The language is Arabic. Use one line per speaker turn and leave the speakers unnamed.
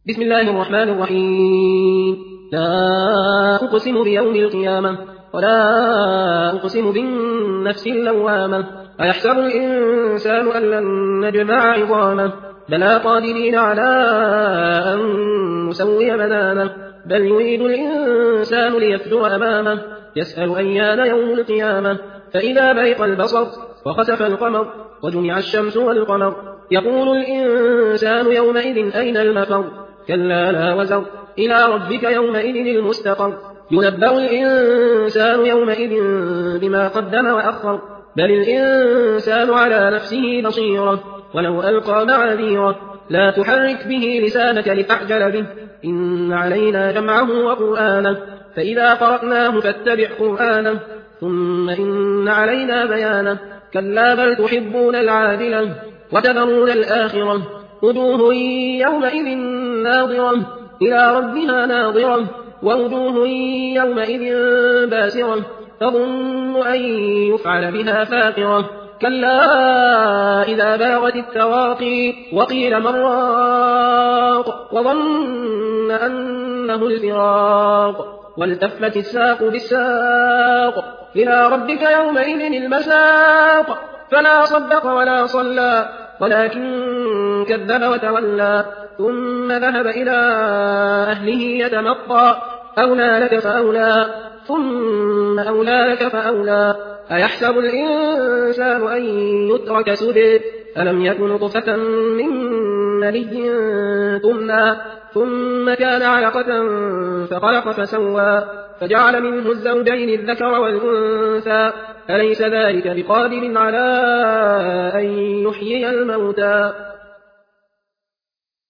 بسم الله الرحمن الرحيم. لا أقسم بيوم القيامة ولا أقسم بالنفس اللوامة. أيحسب الإنسان أن لن نجمع عظامه بلى قادرين على أن نسوي بنانه بل يريد الإنسان ليفجر أمامه يسأل أيان يوم القيامة فإذا برق البصر وخسف القمر وجمع الشمس والقمر يقول الإنسان يومئذ أين المفر كلا لا وزر إلى ربك يومئذ المستقر ينبأ الإنسان يومئذ بما قدم وأخر بل الإنسان على نفسه بصيرة ولو ألقى معاذيره لا تحرك به لسانك لتعجل به إن علينا جمعه وقرآنه فإذا قرأناه فاتبع قرآنه ثم إن علينا بيانه كلا بل تحبون العاجلة وتذرون الآخرة وجوه يومئذ ناظرة إلى ربها ناظرة ووجوه يومئذ باسرة تظن أن يفعل بها فاقرة كلا إذا بلغت التراقي وقيل من راق وظن أنه الفراق والتفت الساق بالساق إلى ربك يومئذ المساق فلا صدق ولا صلى ولكن كذب وتولى ثم ذهب إلى أهله يتمطى أولى لك فأولى ثم أولى لك فأولى أيحسب الإنسان أن يترك سدى ألم يكن نطفة من مني تمنى ثم كان علقة فخلق فسوى فجعل منه الزوجين الذكر والأنثى أليس ذلك بقادر على أن يحيي الموتى